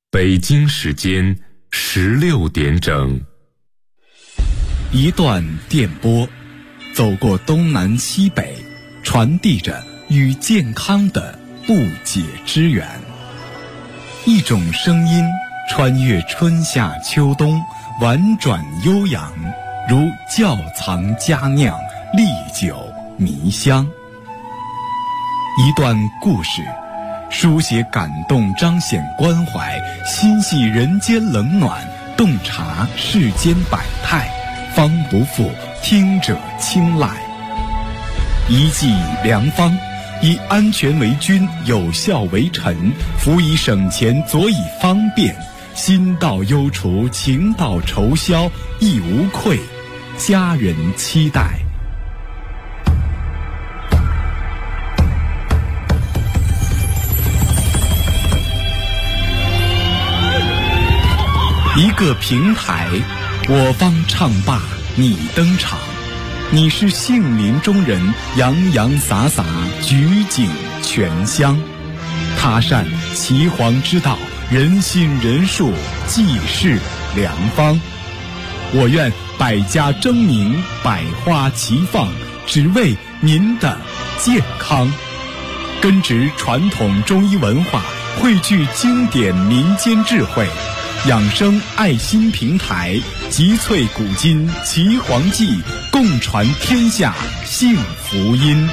北京时间16点整。 一段电波，走过东南西北，传递着与健康的不解之缘。一种声音穿越春夏秋冬，婉转悠扬，如窖藏佳酿，历久弥香。一段故事，书写感动，彰显关怀，心系人间冷暖，洞察世间百态，方不负听者青睐。一剂良方，以安全为君，有效为臣，辅以省钱，佐以方便，心到忧除，情到愁消，亦无愧，家人期待。一个平台，我方唱罢你登场，你是杏林中人，洋洋洒洒，举景全香。他善岐黄之道，人心人术，济世良方。我愿百家争鸣，百花齐放，只为您的健康。根植传统中医文化，汇聚经典民间智慧，养生爱心平台，集萃古今岐黄记，共传天下幸福音。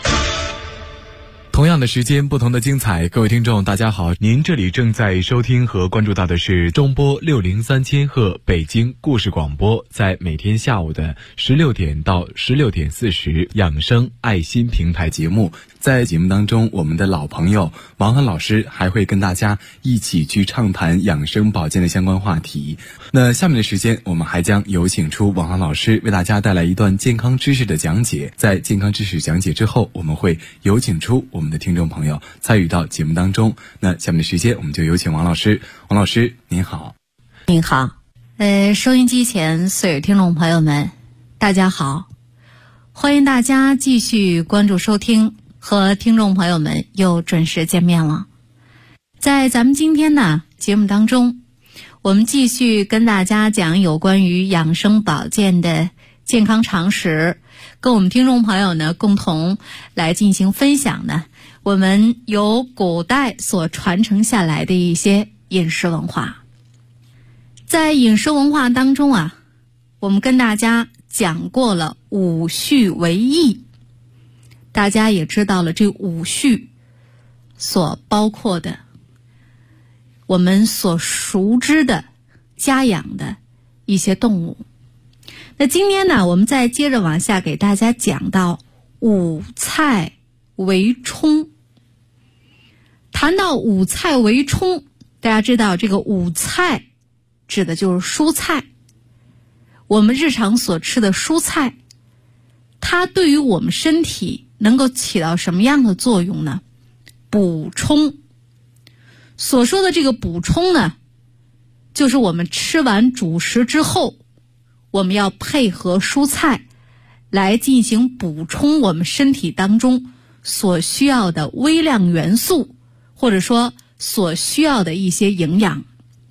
同样的时间，不同的精彩。各位听众大家好，您这里正在收听和关注到的是中波603千赫北京故事广播，在每天下午的16点到16点40养生爱心平台节目。在节目当中，我们的老朋友王涵老师还会跟大家一起去畅谈养生保健的相关话题。那下面的时间，我们还将有请出王涵老师为大家带来一段健康知识的讲解。在健康知识讲解之后，我们会有请出我们的听众朋友参与到节目当中。那下面的时间，我们就有请王老师。王老师您好。 您好。收音机前所有听众朋友们大家好，欢迎大家继续关注收听，和听众朋友们又准时见面了。在咱们今天呢节目当中，我们继续跟大家讲有关于养生保健的健康常识，跟我们听众朋友呢共同来进行分享呢我们由古代所传承下来的一些饮食文化。在饮食文化当中啊，我们跟大家讲过了五序为益，大家也知道了这五序所包括的我们所熟知的家养的一些动物。那今天呢，我们再接着往下给大家讲到五菜为充。谈到五菜为充，大家知道这个五菜指的就是蔬菜。我们日常所吃的蔬菜，它对于我们身体能够起到什么样的作用呢？补充。所说的这个补充呢，就是我们吃完主食之后，我们要配合蔬菜来进行补充我们身体当中所需要的微量元素，或者说所需要的一些营养。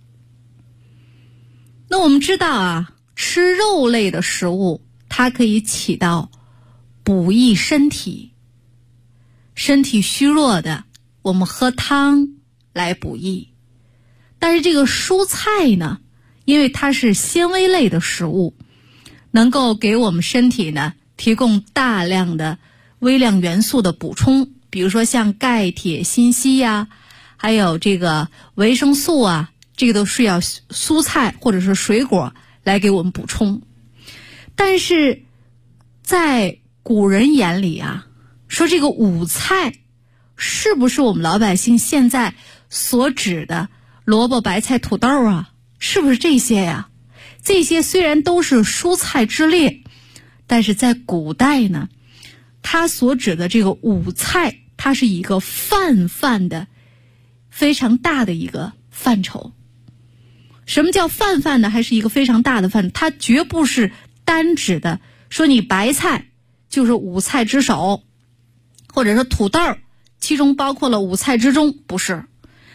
那我们知道啊，吃肉类的食物，它可以起到补益身体。身体虚弱的，我们喝汤来补益。但是这个蔬菜呢，因为它是纤维类的食物，能够给我们身体呢提供大量的微量元素的补充，比如说像钙、铁、锌、硒呀，还有这个维生素啊，这个都是要蔬菜或者是水果来给我们补充。但是在古人眼里啊，说这个五菜是不是我们老百姓现在所指的萝卜、白菜、土豆啊？是不是这些呀？这些虽然都是蔬菜之列，但是在古代呢，它所指的这个五菜，它是一个泛的非常大的一个范畴。什么叫泛呢？还是一个非常大的范畴，它绝不是单指的说你白菜就是五菜之首，或者说土豆其中包括了五菜之中，不是。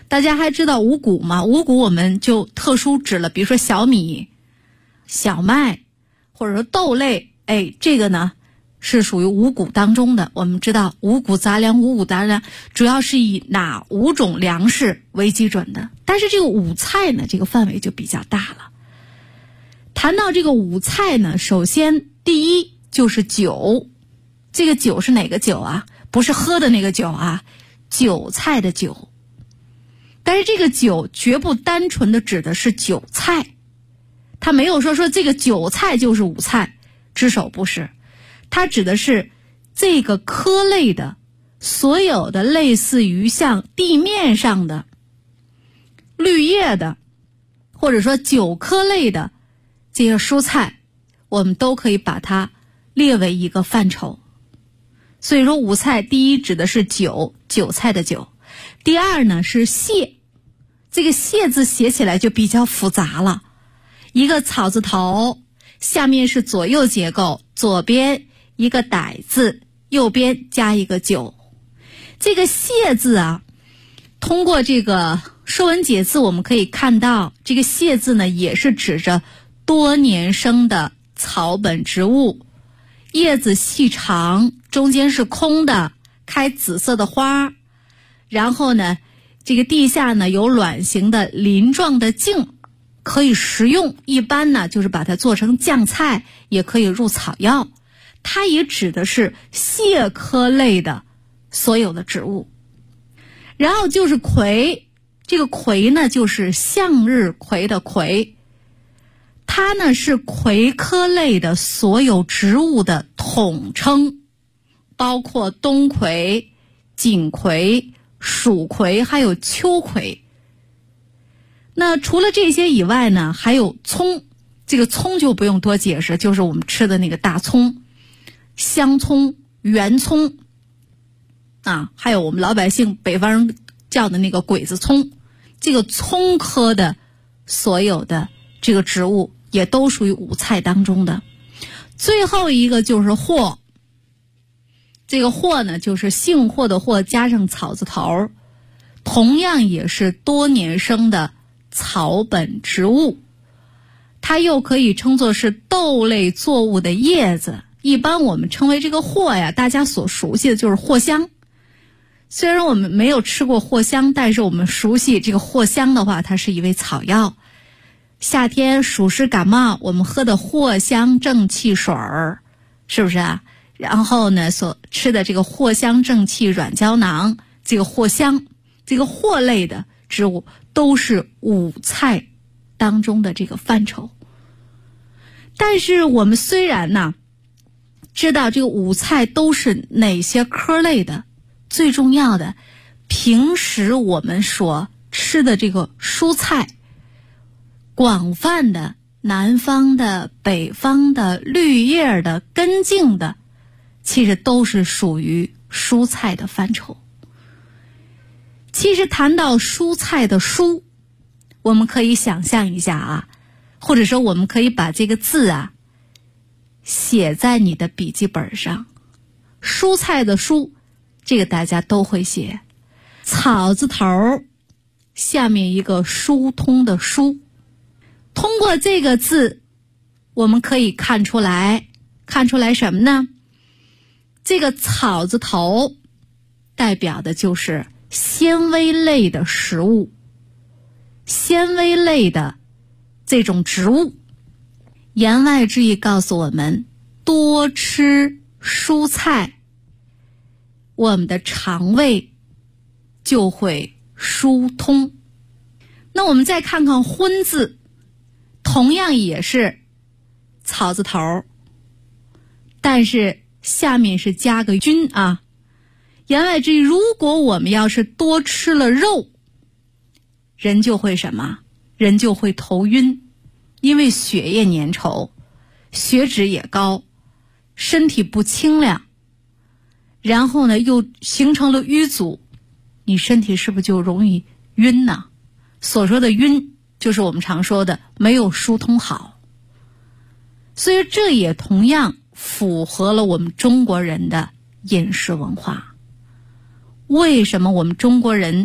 大家还知道五谷吗？五谷我们就特殊指了，比如说小米、小麦，或者说豆类，这个呢是属于五谷当中的。我们知道五谷杂粮主要是以哪5种粮食为基准的，但是这个五菜呢，这个范围就比较大了。谈到这个五菜呢，首先第一就是酒。这个酒是哪个酒啊？不是喝的那个酒啊，韭菜的韭。但是这个酒绝不单纯的指的是韭菜，它没有说这个韭菜就是五菜，只手不是，它指的是这个科类的所有的类似于像地面上的绿叶的，或者说韭科类的这些蔬菜，我们都可以把它列为一个范畴。所以说五菜，第一指的是韭菜的韭，第二呢是蟹。这个蟹字写起来就比较复杂了，一个草字头，下面是左右结构，左边一个歹字，右边加一个九。这个蟹字啊，通过这个说文解字我们可以看到，这个蟹字呢也是指着多年生的草本植物，叶子细长，中间是空的，开紫色的花，然后呢这个地下呢有卵形的鳞状的茎，可以食用，一般呢就是把它做成酱菜，也可以入草药。它也指的是蟹科类的所有的植物。然后就是葵，这个葵呢就是向日葵的葵，它呢是葵科类的所有植物的统称，包括冬葵、锦葵、蜀葵还有秋葵。那除了这些以外呢，还有葱，这个葱就不用多解释，就是我们吃的那个大葱、香葱、圆葱啊，还有我们老百姓北方人叫的那个鬼子葱，这个葱科的所有的这个植物也都属于五菜当中的。最后一个就是藿，这个藿呢就是姓霍的霍加上草字头，同样也是多年生的草本植物，它又可以称作是豆类作物的叶子。一般我们称为这个藿呀，大家所熟悉的就是藿香。虽然我们没有吃过藿香，但是我们熟悉这个藿香的话，它是一味草药。夏天暑湿感冒，我们喝的藿香正气水儿，是不是啊？然后呢，所吃的这个藿香正气软胶囊，这个藿香，这个藿类的植物都是五菜当中的这个范畴。但是我们虽然呢知道这个五菜都是哪些科类的，最重要的，平时我们所吃的这个蔬菜，广泛的、南方的、北方的、绿叶的、根茎的，其实都是属于蔬菜的范畴。其实谈到蔬菜的蔬，我们可以想象一下啊，或者说我们可以把这个字啊写在你的笔记本上。蔬菜的蔬，这个大家都会写，草字头下面一个疏通的疏。通过这个字我们可以看出来什么呢？这个草字头代表的就是纤维类的食物，纤维类的这种植物。言外之意告诉我们，多吃蔬菜，我们的肠胃就会疏通。那我们再看看荤字，同样也是草字头，但是下面是加个均啊。言外之意，如果我们要是多吃了肉，人就会什么？人就会头晕，因为血液粘稠，血脂也高，身体不清凉，然后呢又形成了瘀阻，你身体是不是就容易晕呢？所说的晕就是我们常说的没有疏通好。所以这也同样符合了我们中国人的饮食文化。为什么我们中国人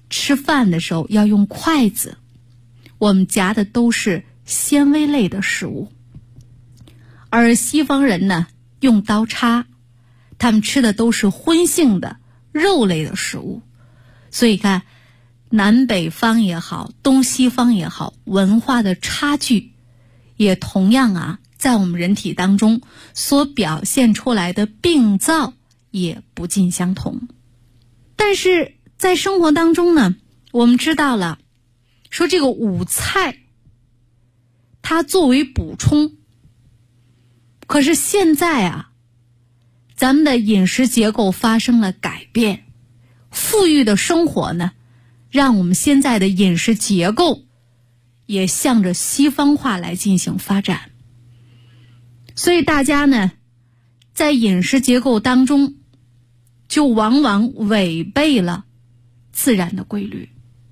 吃饭的时候要用筷子，我们夹的都是纤维类的食物。而西方人呢，用刀叉，他们吃的都是荤性的肉类的食物。所以看南北方也好，东西方也好，文化的差距也同样在我们人体当中所表现出来的病灶也不尽相同。但是在生活当中呢，我们知道了说这个五菜它作为补充，可是现在咱们的饮食结构发生了改变，富裕的生活呢，让我们现在的饮食结构也向着西方化来进行发展。所以大家呢，在饮食结构当中就往往违背了自然的规律。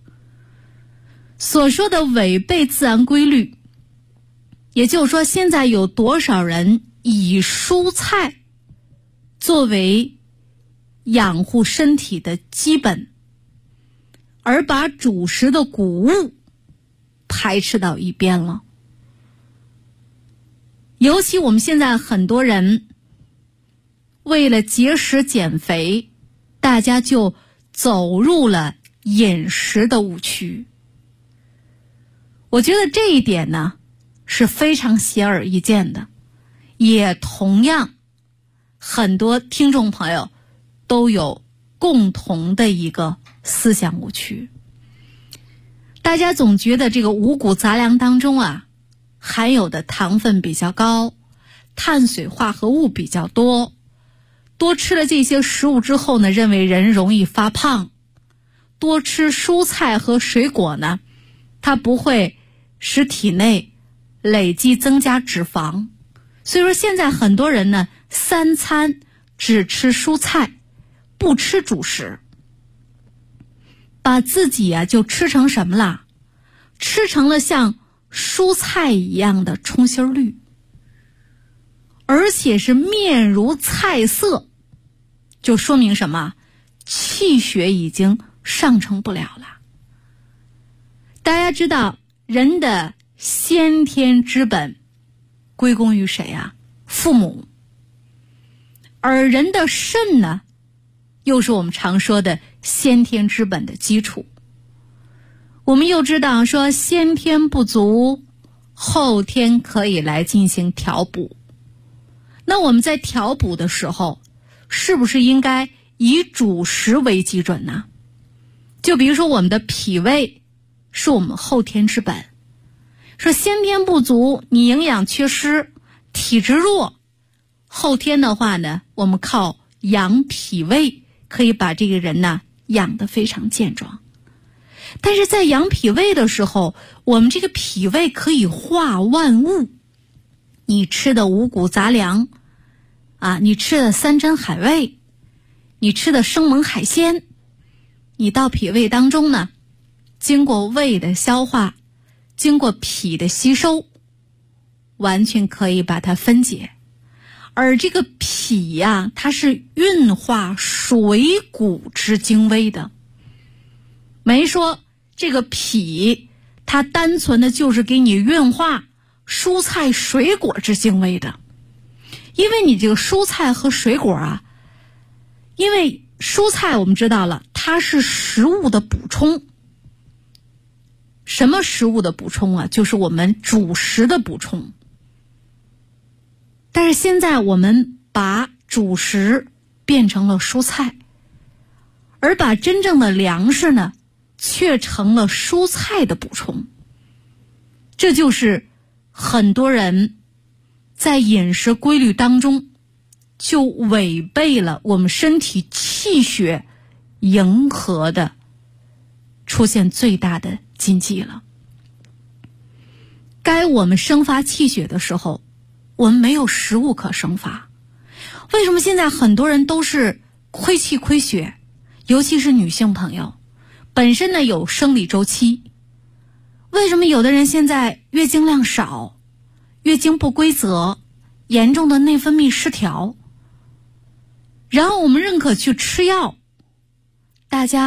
所说的违背自然规律，也就是说现在有多少人以蔬菜作为养护身体的基本，而把主食的谷物排斥到一边了。尤其我们现在很多人为了节食减肥，大家就走入了饮食的误区。我觉得这一点呢是非常显而易见的，也同样很多听众朋友都有共同的一个思想误区。大家总觉得这个五谷杂粮当中含有的糖分比较高，碳水化合物比较多，多吃了这些食物之后呢，认为人容易发胖。多吃蔬菜和水果呢，它不会使体内累积增加脂肪。所以说现在很多人呢，3餐只吃蔬菜，不吃主食，把自己就吃成什么了？吃成了像蔬菜一样的冲心绿，而且是面如菜色，就说明什么？气血已经上乘不了了。大家知道人的先天之本归功于谁父母。而人的肾呢，又是我们常说的先天之本的基础。我们又知道说先天不足，后天可以来进行调补。那我们在调补的时候，是不是应该以主食为基准呢？就比如说我们的脾胃是我们后天之本，说先天不足，你营养缺失，体质弱，后天的话呢，我们靠养脾胃可以把这个人呢养得非常健壮。但是在养脾胃的时候，我们这个脾胃可以化万物。你吃的五谷杂粮你吃的山珍海味，你吃的生猛海鲜，你到脾胃当中呢，经过胃的消化，经过脾的吸收，完全可以把它分解。而这个脾它是运化水谷之精微的，没说这个脾它单纯的就是给你运化蔬菜水果之精微的。因为你这个蔬菜和水果因为蔬菜我们知道了，它是食物的补充。什么食物的补充就是我们主食的补充。但是现在我们把主食变成了蔬菜，而把真正的粮食呢，却成了蔬菜的补充。这就是很多人在饮食规律当中就违背了我们身体气血迎合的出现最大的禁忌了。该我们生发气血的时候，我们没有食物可生发。为什么现在很多人都是亏气亏血？尤其是女性朋友本身呢有生理周期，为什么有的人现在月经量少，月经不规则，严重的内分泌失调？然后我们认可去吃药，大家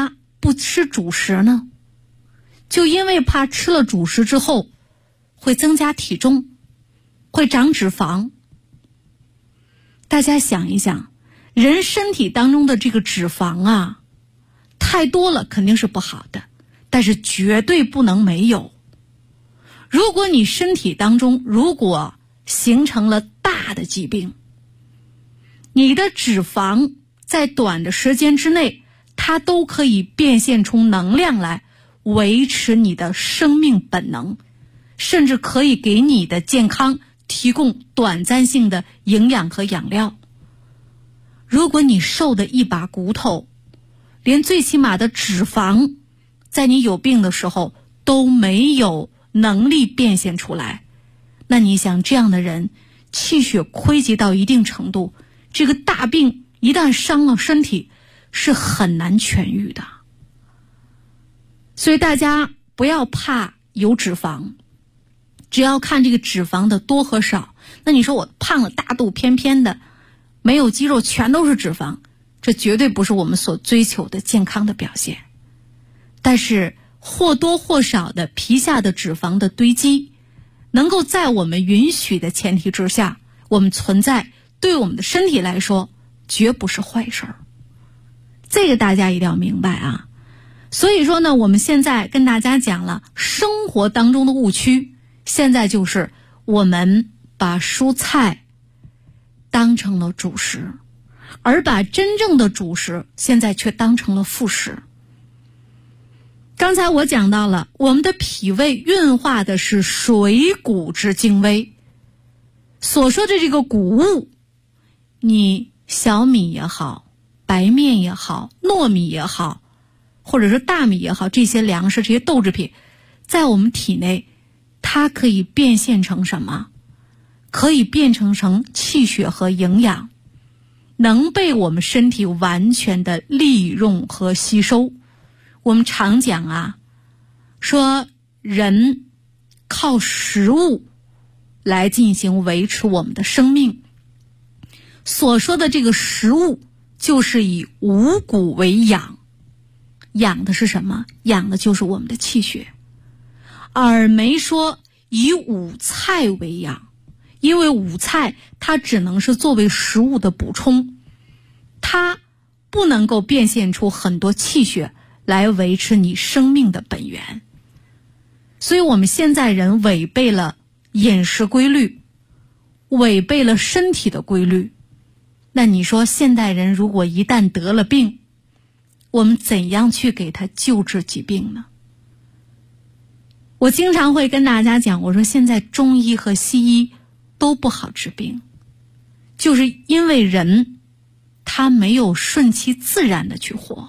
不吃主食呢？就因为怕吃了主食之后会增加体重，会长脂肪。大家想一想，人身体当中的这个脂肪啊，太多了肯定是不好的，但是绝对不能没有。如果你身体当中如果形成了大的疾病，你的脂肪在短的时间之内，它都可以变现出能量来维持你的生命本能，甚至可以给你的健康提供短暂性的营养和养料。如果你瘦的一把骨头，连最起码的脂肪在你有病的时候都没有能力变现出来，那你想这样的人气血亏竭到一定程度，这个大病一旦伤了身体是很难痊愈的。所以大家不要怕有脂肪，只要看这个脂肪的多和少。那你说我胖了，大肚翩翩的，没有肌肉，全都是脂肪，这绝对不是我们所追求的健康的表现。但是或多或少的皮下的脂肪的堆积，能够在我们允许的前提之下，我们存在对我们的身体来说绝不是坏事儿。这个大家一定要明白啊。所以说呢，我们现在跟大家讲了生活当中的误区，现在就是我们把蔬菜当成了主食，而把真正的主食现在却当成了副食。刚才我讲到了，我们的脾胃运化的是水谷之精微，所说的这个谷物，你小米也好，白面也好，糯米也好，或者是大米也好，这些粮食，这些豆制品，在我们体内它可以变现成什么？可以变成气血和营养，能被我们身体完全的利用和吸收。我们常讲啊，说人靠食物来进行维持我们的生命，所说的这个食物就是以五谷为养，养的是什么？养的就是我们的气血，而没说以五菜为养，因为五菜它只能是作为食物的补充，它不能够变现出很多气血来维持你生命的本源。所以我们现在人违背了饮食规律，违背了身体的规律。那你说现代人如果一旦得了病，我们怎样去给他救治疾病呢？我经常会跟大家讲，我说现在中医和西医都不好治病，就是因为人他没有顺其自然的去活。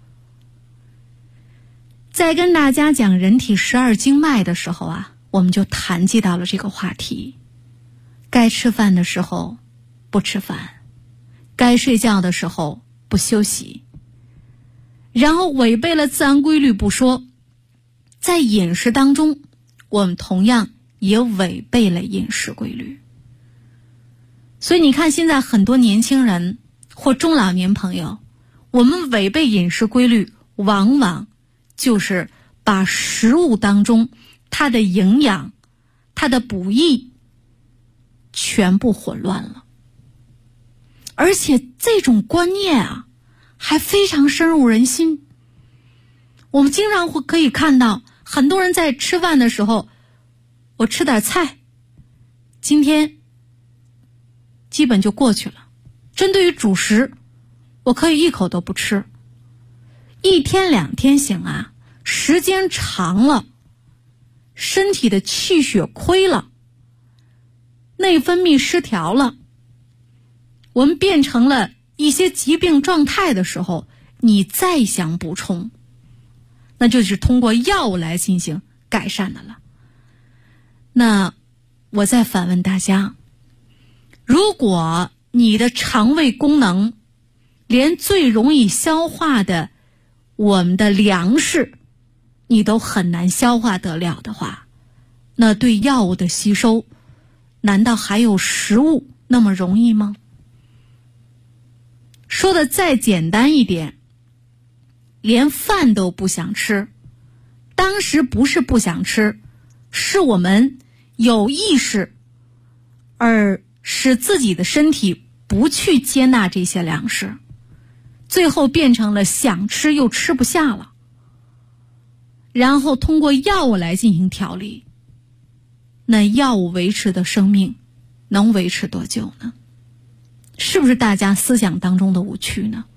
在跟大家讲人体12经脉的时候啊，我们就谈及到了这个话题。该吃饭的时候不吃饭，该睡觉的时候不休息，然后违背了自然规律不说，在饮食当中我们同样也违背了饮食规律。所以你看现在很多年轻人或中老年朋友，我们违背饮食规律，往往就是把食物当中它的营养、它的补益全部混乱了。而且这种观念啊还非常深入人心。我们经常可以看到很多人在吃饭的时候，我吃点菜，今天基本就过去了。针对于主食，我可以一口都不吃，一天2天行啊，时间长了，身体的气血亏了，内分泌失调了，我们变成了一些疾病状态的时候，你再想补充，那就是通过药物来进行改善的了。那我再反问大家，如果你的肠胃功能连最容易消化的我们的粮食你都很难消化得了的话，那对药物的吸收难道还有食物那么容易吗？说的再简单一点， 连饭都不想吃。当时不是不想吃，是我们有意识而使自己的身体不去接纳这些粮食，最后变成了想吃又吃不下了，然后通过药物来进行调理。那药物维持的生命能维持多久呢？是不是大家思想当中的误区呢？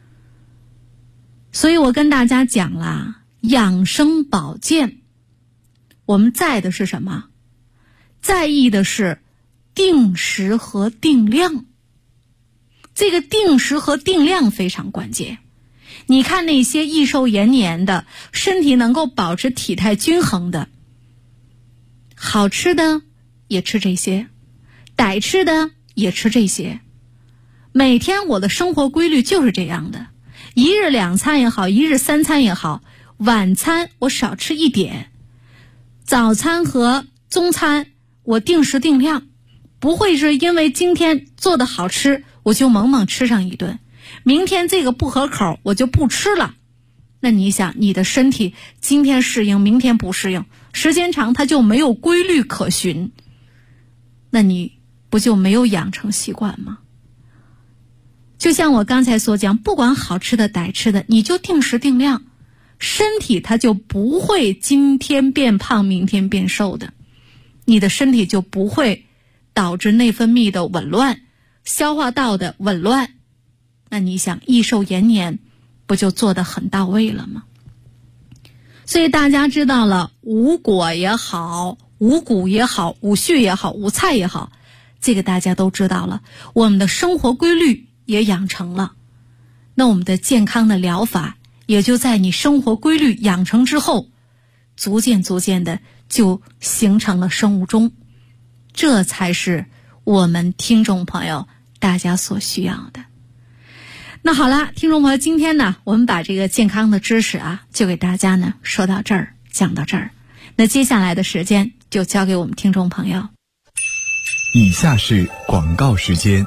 所以我跟大家讲啦，养生保健我们在的是什么？在意的是定时和定量。这个定时和定量非常关键。你看那些益寿延年的，身体能够保持体态均衡的，好吃的也吃这些，歹吃的也吃这些。每天我的生活规律就是这样的，一日2餐也好，一日3餐也好，晚餐我少吃一点，早餐和中餐我定时定量，不会是因为今天做的好吃我就猛猛吃上一顿，明天这个不合口我就不吃了。那你想，你的身体今天适应，明天不适应，时间长它就没有规律可循，那你不就没有养成习惯吗？就像我刚才所讲，不管好吃的歹吃的，你就定时定量，身体它就不会今天变胖明天变瘦的，你的身体就不会导致内分泌的紊乱，消化道的紊乱。那你想益寿延年不就做得很到位了吗？所以大家知道了，五果也好，五谷也好，五畜也好，五菜也好，这个大家都知道了，我们的生活规律也养成了，那我们的健康的疗法也就在你生活规律养成之后，逐渐的就形成了生物钟。这才是我们听众朋友大家所需要的。那好了，听众朋友，今天呢，我们把这个健康的知识就给大家呢说到这儿，讲到这儿。那接下来的时间就交给我们听众朋友。 以下是广告时间。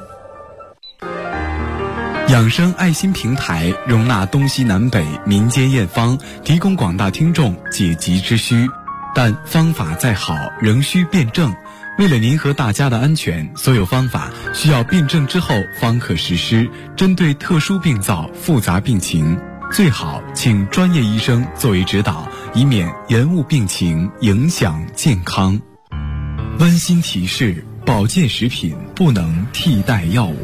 养生爱心平台容纳东西南北民间验方，提供广大听众解急之需，但方法再好仍需辩证。为了您和大家的安全，所有方法需要辩证之后方可实施。针对特殊病灶、复杂病情，最好请专业医生作为指导，以免延误病情，影响健康。温馨提示：保健食品不能替代药物。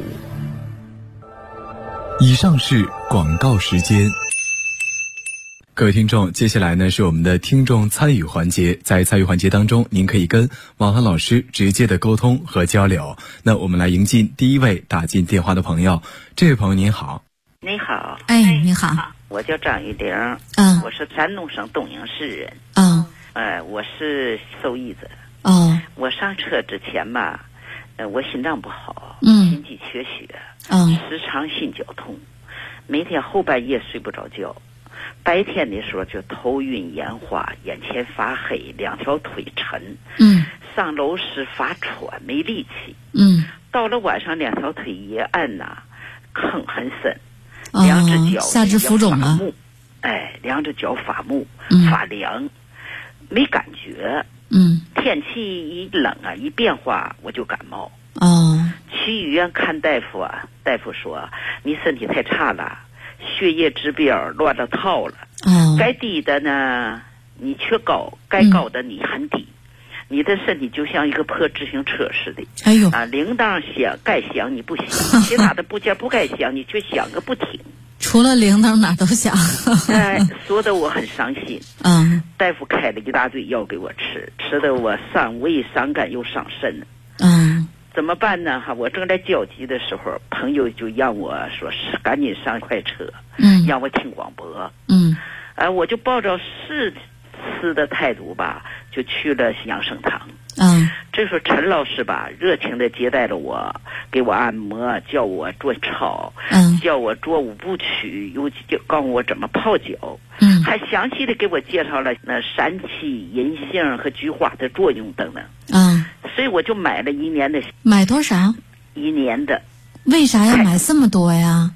以上是广告时间。各位听众，接下来呢是我们的听众参与环节。在参与环节当中，您可以跟王涵老师直接的沟通和交流。那我们来迎进第一位打进电话的朋友。这位朋友您好。 你好。 你好。 我叫张玉玲。我是山东省东营市人。我是受益者。我上车之前吧，我心脏不好，心肌缺血，时常心绞痛，每天后半夜睡不着觉，白天的时候就头晕眼花，眼前发黑，两条腿沉，上楼时发喘，没力气，到了晚上两条腿也按坑很深，两只脚下肢浮肿了， 两只脚发木，发凉，没感觉。天气一冷一变化我就感冒。去医院看大夫大夫说你身体太差了，血液指标乱了套了。该低的呢你却高，该高的你很低。你的身体就像一个破自行车似的。铃铛响该响你不响，其他的部件不该响你却响个不停。 除了铃铛哪都响。 说的我很伤心。大夫开了一大堆药给我吃，吃的我伤胃伤肝又伤肾。怎么办呢？我正在焦急的时候，朋友就让我说赶紧上快车，让我听广播。我就抱着试吃的态度吧，就去了养生堂。这时候陈老师吧热情的接待了我，给我按摩，叫我做操，叫我做5部曲，又告诉我怎么泡脚，还详细的给我介绍了那山气、银杏和菊花的作用等等。所以我就买了1年的。 买多少？1 年的。 为啥要买这么多呀？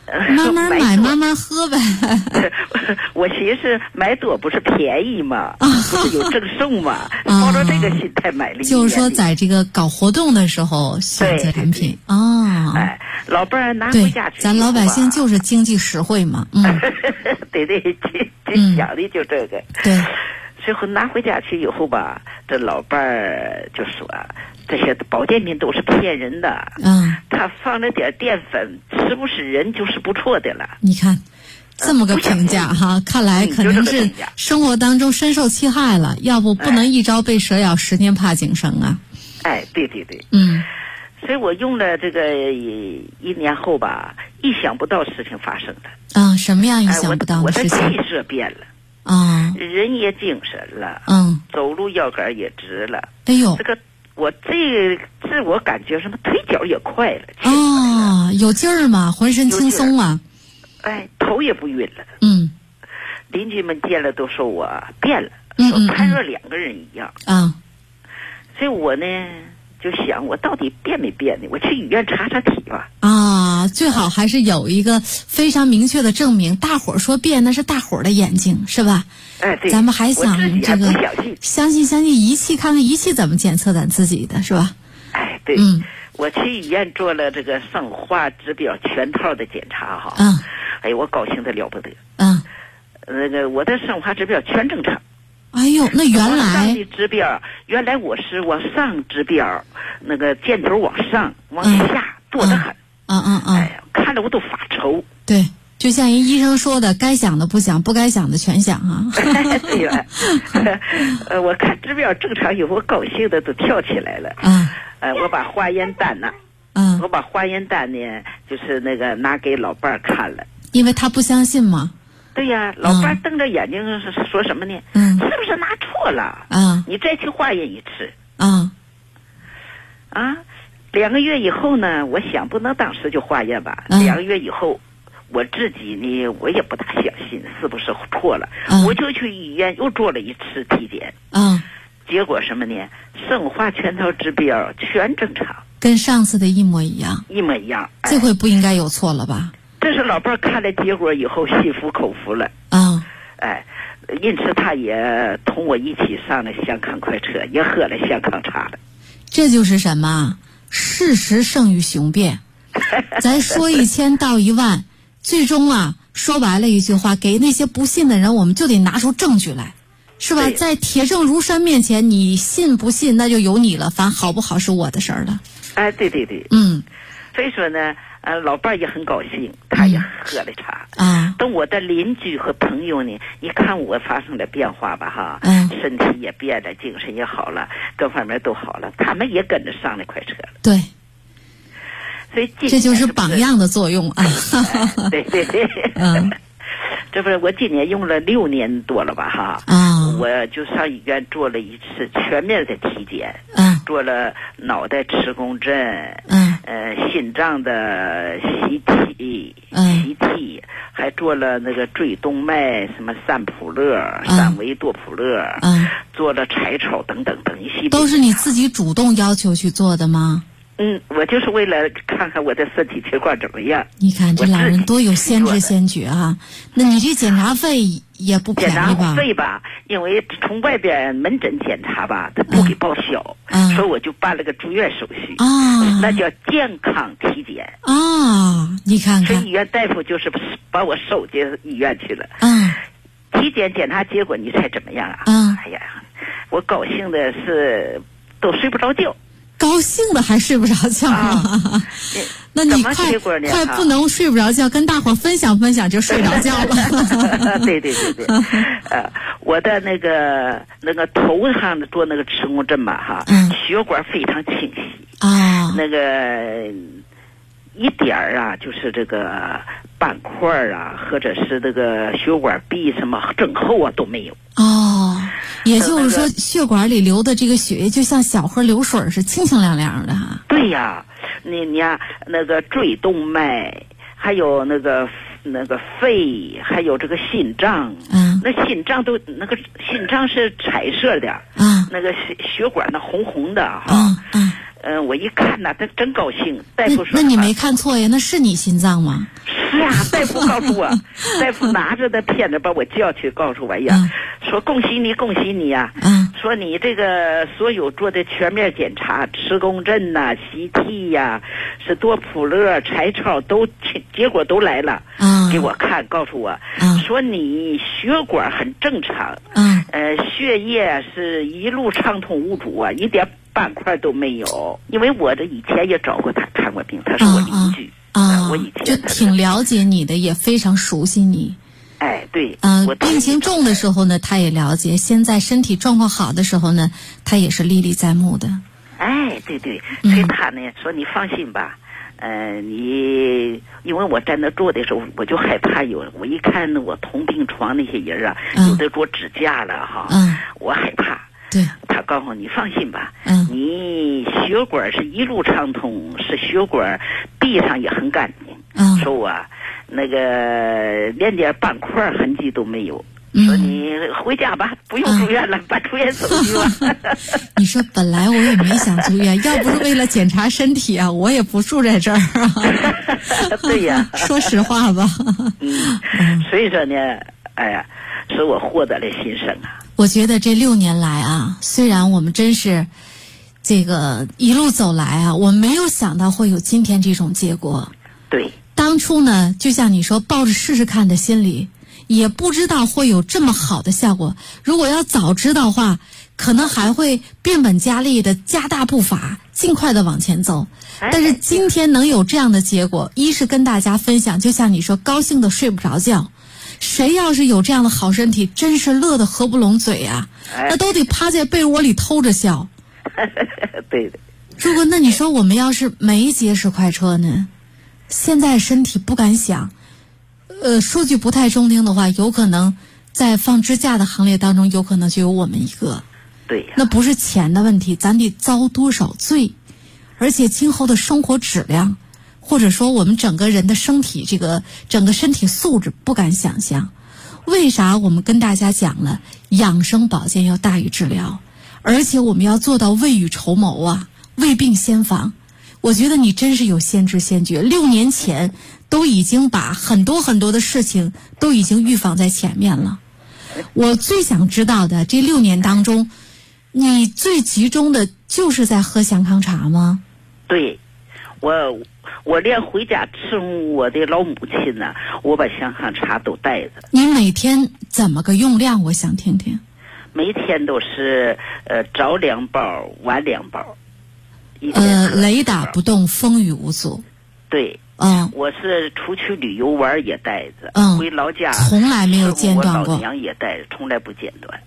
慢慢买慢慢喝呗。 我寻思买多不是便宜嘛，不是有赠送嘛，抱着这个心态买了。 就是说，在这个搞活动的时候选择产品哦。 哎，老伴儿拿回家去， 咱老百姓就是经济实惠嘛。 对，想的就这个。 对。 最后拿回家去以后吧，这老伴儿就说这些保健品都是骗人的。他放了点淀粉，是不是人就是不错的了？ 你看，这么个评价哈，看来可能是生活当中深受其害了，要不能一朝被蛇咬，10年怕井绳啊。 哎，对。所以我用了这个1年后吧，意想不到事情发生了。 什么样意想不到的事情？ 我的气色变了。人也精神了，走路腰杆也直了。 哎呦， 这个我自我感觉什么腿脚也快了。 有劲儿嘛，浑身轻松啊。 哎，头也不晕了。邻居们见了都说我变了，说判若2个人一样。所以我呢就想，我到底变没变呢？我去医院查查体吧。 最好还是有一个非常明确的证明。大伙儿说变，那是大伙儿的眼睛，是吧？ 哎，对。 咱们还想这个相信仪器，看看仪器怎么检测咱自己的，是吧？ 哎，对。我去医院做了这个生化指标全套的检查哈。哎，我高兴的了不得。那个我的生化指标全正常。 哎呦，那原来的指标，原来我是往上指标，那个箭头往上往下多得很。哎呀，看着我都发愁。 对，就像人医生说的，该想的不想，不该想的全想啊。 对了，我看指标正常以后，我高兴的都跳起来了。我把化验单呢，就是那个拿给老伴儿看了， 因为他不相信嘛。 对呀，老伴儿瞪着眼睛说什么呢？是不是拿错了？你再去化验一次。2个月以后呢，我想不能当时就化验吧。2个月以后，我自己呢，我也不大相信是不是错了，我就去医院又做了一次体检。结果什么呢？生化全套指标全正常， 跟上次的一模一样。 哎， 这回不应该有错了吧？ 这是老伴儿看了结果以后心服口服了。哎，因此他也同我一起上了香康快车，也喝了香康茶了。 这就是什么？事实胜于雄辩。咱说1000道1万，最终说白了一句话，给那些不信的人，我们就得拿出证据来，是吧？在铁证如山面前，你信不信那就由你了，反正好不好是我的事儿了。 哎，对。所以说呢，老伴儿也很高兴，他也喝了茶。等我的邻居和朋友呢，一看我发生了变化吧，哈，身体也变了，精神也好了，各方面都好了，他们也跟着上了快车了。 对， 所以这就是榜样的作用啊。 对。这不是我今年用了6年多了吧，哈。我就上医院做了一次全面的体检。做了脑袋磁共振。心脏的习题，还做了那个椎动脉什么3普勒、3维多普勒。做了彩超等一系列。 都是你自己主动要求去做的吗？ 我就是为了看看我的身体情况怎么样。 你看这老人多有先知先觉啊！那你这检查费也不便宜吧？ 检查费吧，因为从外边门诊检查吧，他不给报销，所以我就办了个住院手续。那叫健康体检。 你看看， 所以医院大夫就是把我收进医院去了。体检检查结果你猜怎么样啊？哎呀，我高兴的是都睡不着觉。 高兴的还睡不着觉那你快不能睡不着觉，跟大伙分享就睡着觉了。 对。我的那个头上的做那个磁共振吧，哈，血管非常清晰。那个一点儿就是这个斑块或者是这个血管壁什么增厚都没有。 也就是说，血管里流的这个血液就像小河流水是清清亮亮的哈。 对呀，你那个椎动脉，还有那个肺，还有这个心脏。那心脏是彩色的。那个血管红红的哈。我一看他真高兴。大夫说， 那你没看错呀？那是你心脏吗？ 是啊，大夫告诉我，大夫拿着的片子把我叫去，告诉我呀，说恭喜你，恭喜你呀，说你这个所有做的全面检查，磁共振呐、CT 呀、是多普勒、彩超都结果都来了，给我看，告诉我，说你血管很正常，血液是一路畅通无阻啊，一点斑块都没有。因为我这以前也找过他看过病，他是我邻居。我以前就挺了解你的，也非常熟悉你。 哎，对， 病情重的时候呢，他也了解；现在身体状况好的时候呢，他也是历历在目的。 哎，对对，所以他呢说你放心吧，你因为我在那坐的时候，我就害怕我一看我同病床那些人啊，有的做指甲了哈，我害怕。 对， 他告诉你放心吧，你血管是一路畅通，是血管壁上也很干净，说我那个连点斑块痕迹都没有，说你回家吧，不用住院了，把住院手续吧。 你说本来我也没想住院，要不是为了检查身体啊，我也不住在这儿啊。 对呀， 说实话吧。 所以说呢，哎呀，使我获得了新生啊。 我觉得这6年来啊，虽然我们真是这个一路走来啊，我没有想到会有今天这种结果。 对， 当初呢，就像你说，抱着试试看的心理，也不知道会有这么好的效果。如果要早知道的话，可能还会变本加厉的加大步伐，尽快的往前走。但是今天能有这样的结果，一是跟大家分享，就像你说，高兴的睡不着觉。谁要是有这样的好身体，真是乐得合不拢嘴啊！那都得趴在被窝里偷着笑。 对的。 如果那你说我们要是没结石块车呢？现在身体不敢想。说句不太中听的话，有可能在放支架的行列当中，有可能就有我们一个。 对呀。 那不是钱的问题，咱得遭多少罪？而且今后的生活质量。或者说我们整个人的身体，这个整个身体素质不敢想象。为啥我们跟大家讲了养生保健要大于治疗，而且我们要做到未雨绸缪啊，未病先防。我觉得你真是有先知先觉，6年前都已经把很多很多的事情都已经预防在前面了。我最想知道的，这6年当中你最集中的就是在喝香康茶吗？ 对，我连回家吃我的老母亲呢，我把香康茶都带着。 你每天怎么个用量？我想听听。 每天都是早2包，晚2包。 雷打不动，风雨无阻。 对，我是出去旅游玩也带着，回老家从来没有间断过。 我老娘也带着，从来不间断。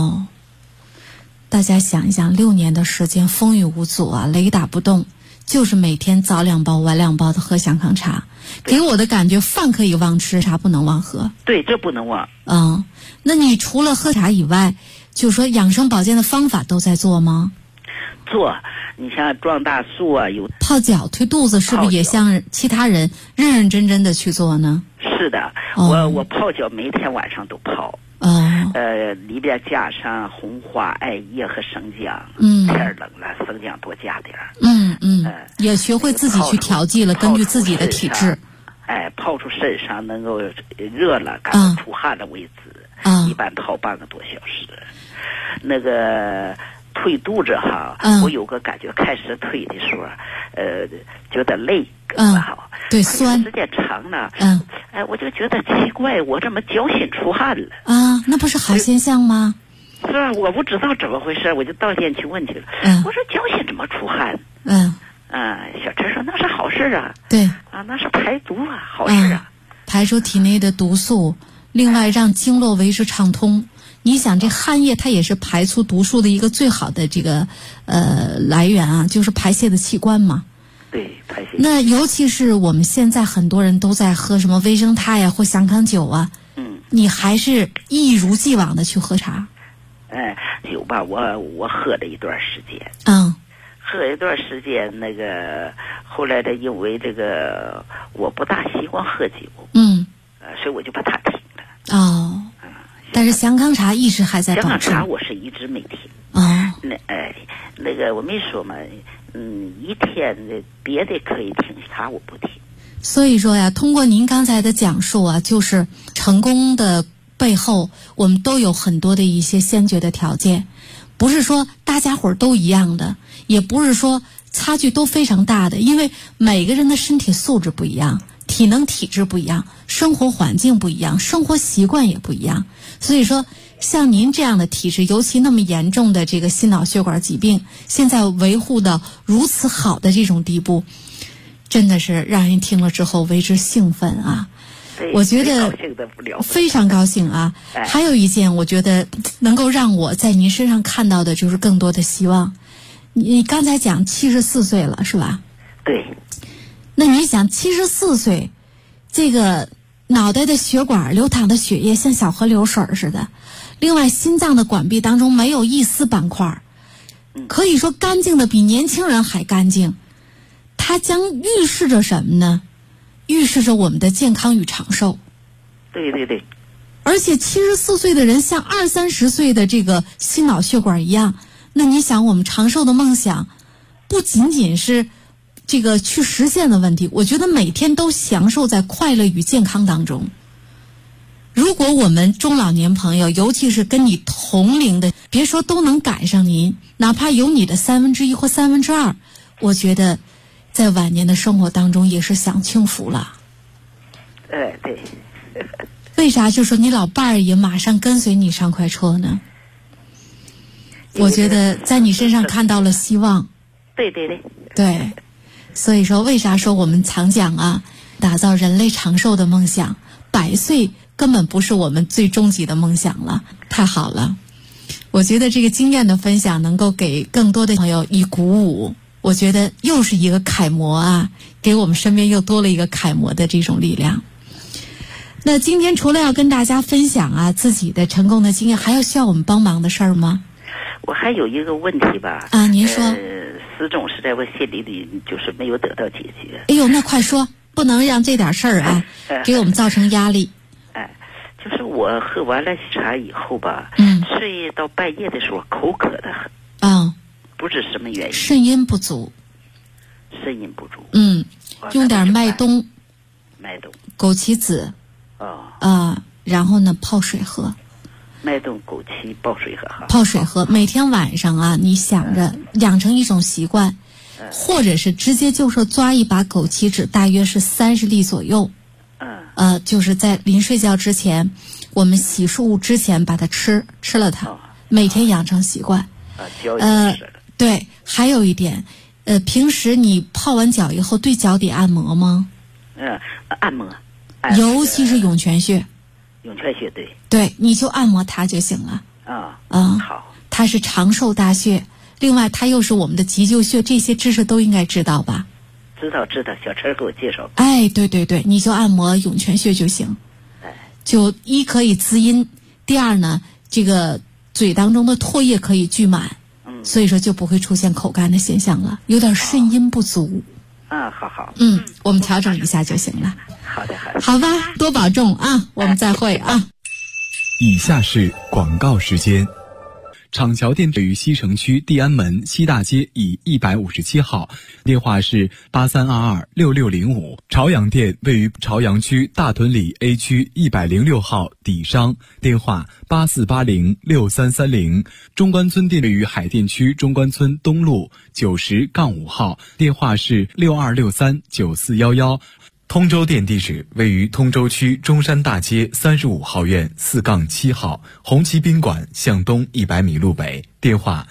大家想一想，6年的时间，风雨无阻啊，雷打不动。就是每天早2包晚2包的喝香康茶，给我的感觉饭可以忘吃，茶不能忘喝。 对，这不能忘。 那你除了喝茶以外，就说养生保健的方法都在做吗？ 做，你像壮大树啊，有泡脚推肚子，是不是也像其他人认认真真的去做呢？ 是的，我泡脚每天晚上都泡。里边加上红花、艾叶和生姜。天冷了，生姜多加点儿。也学会自己去调剂了，根据自己的体质。 泡出身上能够热了，感觉出汗了为止。一般泡半个多小时。那个推肚子哈，我有个感觉，开始推的时候，觉得累，好。 对，酸。 时间长了，我就觉得奇怪，我怎么脚心出汗了？ 那不是好现象吗？ 是啊，我不知道怎么回事，我就到店去问去了。我说脚心怎么出汗？小陈说那是好事啊。 对。 那是排毒啊，好事啊。 排出体内的毒素，另外让经络维持畅通。你想，这汗液它也是排出毒素的一个最好的这个来源啊，就是排泄的器官嘛。 对，排泄。 那尤其是我们现在很多人都在喝什么维生肽呀或香康酒啊，你还是一如既往的去喝茶。 酒吧我喝了一段时间。喝了一段时间，那个后来的因为这个我不大习惯喝酒，所以我就把它停了。 但是香康茶一直还在保持。 香康茶我是一直没停。那个我没说嘛，一天的别的可以停，茶我不停。 所以说呀，通过您刚才的讲述啊，就是成功的背后，我们都有很多的一些先决的条件，不是说大家伙儿都一样的，也不是说差距都非常大的，因为每个人的身体素质不一样，体能体质不一样，生活环境不一样，生活习惯也不一样。所以说像您这样的体质，尤其那么严重的这个心脑血管疾病，现在维护到如此好的这种地步，真的是让人听了之后为之兴奋啊！我觉得非常高兴啊！还有一件，我觉得能够让我在您身上看到的就是更多的希望。你刚才讲74岁了是吧？ 对。 那你想74岁，这个脑袋的血管流淌的血液像小河流水似的，另外心脏的管壁当中没有一丝斑块，可以说干净的比年轻人还干净。它将预示着什么呢？预示着我们的健康与长寿。 对对对。 而且74岁的人像20-30岁的这个心脑血管一样，那你想我们长寿的梦想不仅仅是这个去实现的问题，我觉得每天都享受在快乐与健康当中。如果我们中老年朋友，尤其是跟你同龄的，别说都能赶上您，哪怕有你的1/3或2/3，我觉得在晚年的生活当中也是享清福了。 对。 为啥就说你老伴儿也马上跟随你上快车呢？我觉得在你身上看到了希望。对，所以说为啥说我们常讲啊，打造人类长寿的梦想，100岁根本不是我们最终极的梦想了。太好了，我觉得这个经验的分享能够给更多的朋友以鼓舞，我觉得又是一个楷模啊，给我们身边又多了一个楷模的这种力量。那今天除了要跟大家分享啊自己的成功的经验，还有需要我们帮忙的事儿吗？ 我还有一个问题吧。 您说。 始终是在我心里就是没有得到解决。 哎呦，那快说，不能让这点事儿啊给我们造成压力。 就是我喝完了茶以后吧，睡到半夜的时候口渴的很。不知什么原因。 肾阴不足。用点麦冬。枸杞子。然后呢泡水喝。 麦冬、枸杞泡水喝哈。 泡水喝，每天晚上啊，你想着养成一种习惯，或者是直接就是抓一把枸杞子，大约是30粒左右。就是在临睡觉之前，我们洗漱之前把它吃了它，每天养成习惯。对，还有一点，平时你泡完脚以后对脚底按摩吗？ 按摩。 尤其是涌泉穴。对，你就按摩它就行了。 好。 它是长寿大穴，另外它又是我们的急救穴，这些知识都应该知道吧？ 知道，小陈给我介绍。 对，你就按摩涌泉穴就行。就一可以滋阴，第二呢，这个嘴当中的唾液可以聚满，所以说就不会出现口干的现象了，有点肾阴不足。 好。 我们调整一下就行了。 好的。 好吧，多保重啊，我们再会啊。 以下是广告时间。厂桥店位于西城区地安门西大街以157号，电话是83226605。朝阳店位于朝阳区大屯里 A 区106号底商，电话84806330。中关村店位于海淀区中关村东路90-5号，电话是62639411。通州店地址位于通州区中山大街35号院4-7号，红旗宾馆向东100米路北，电话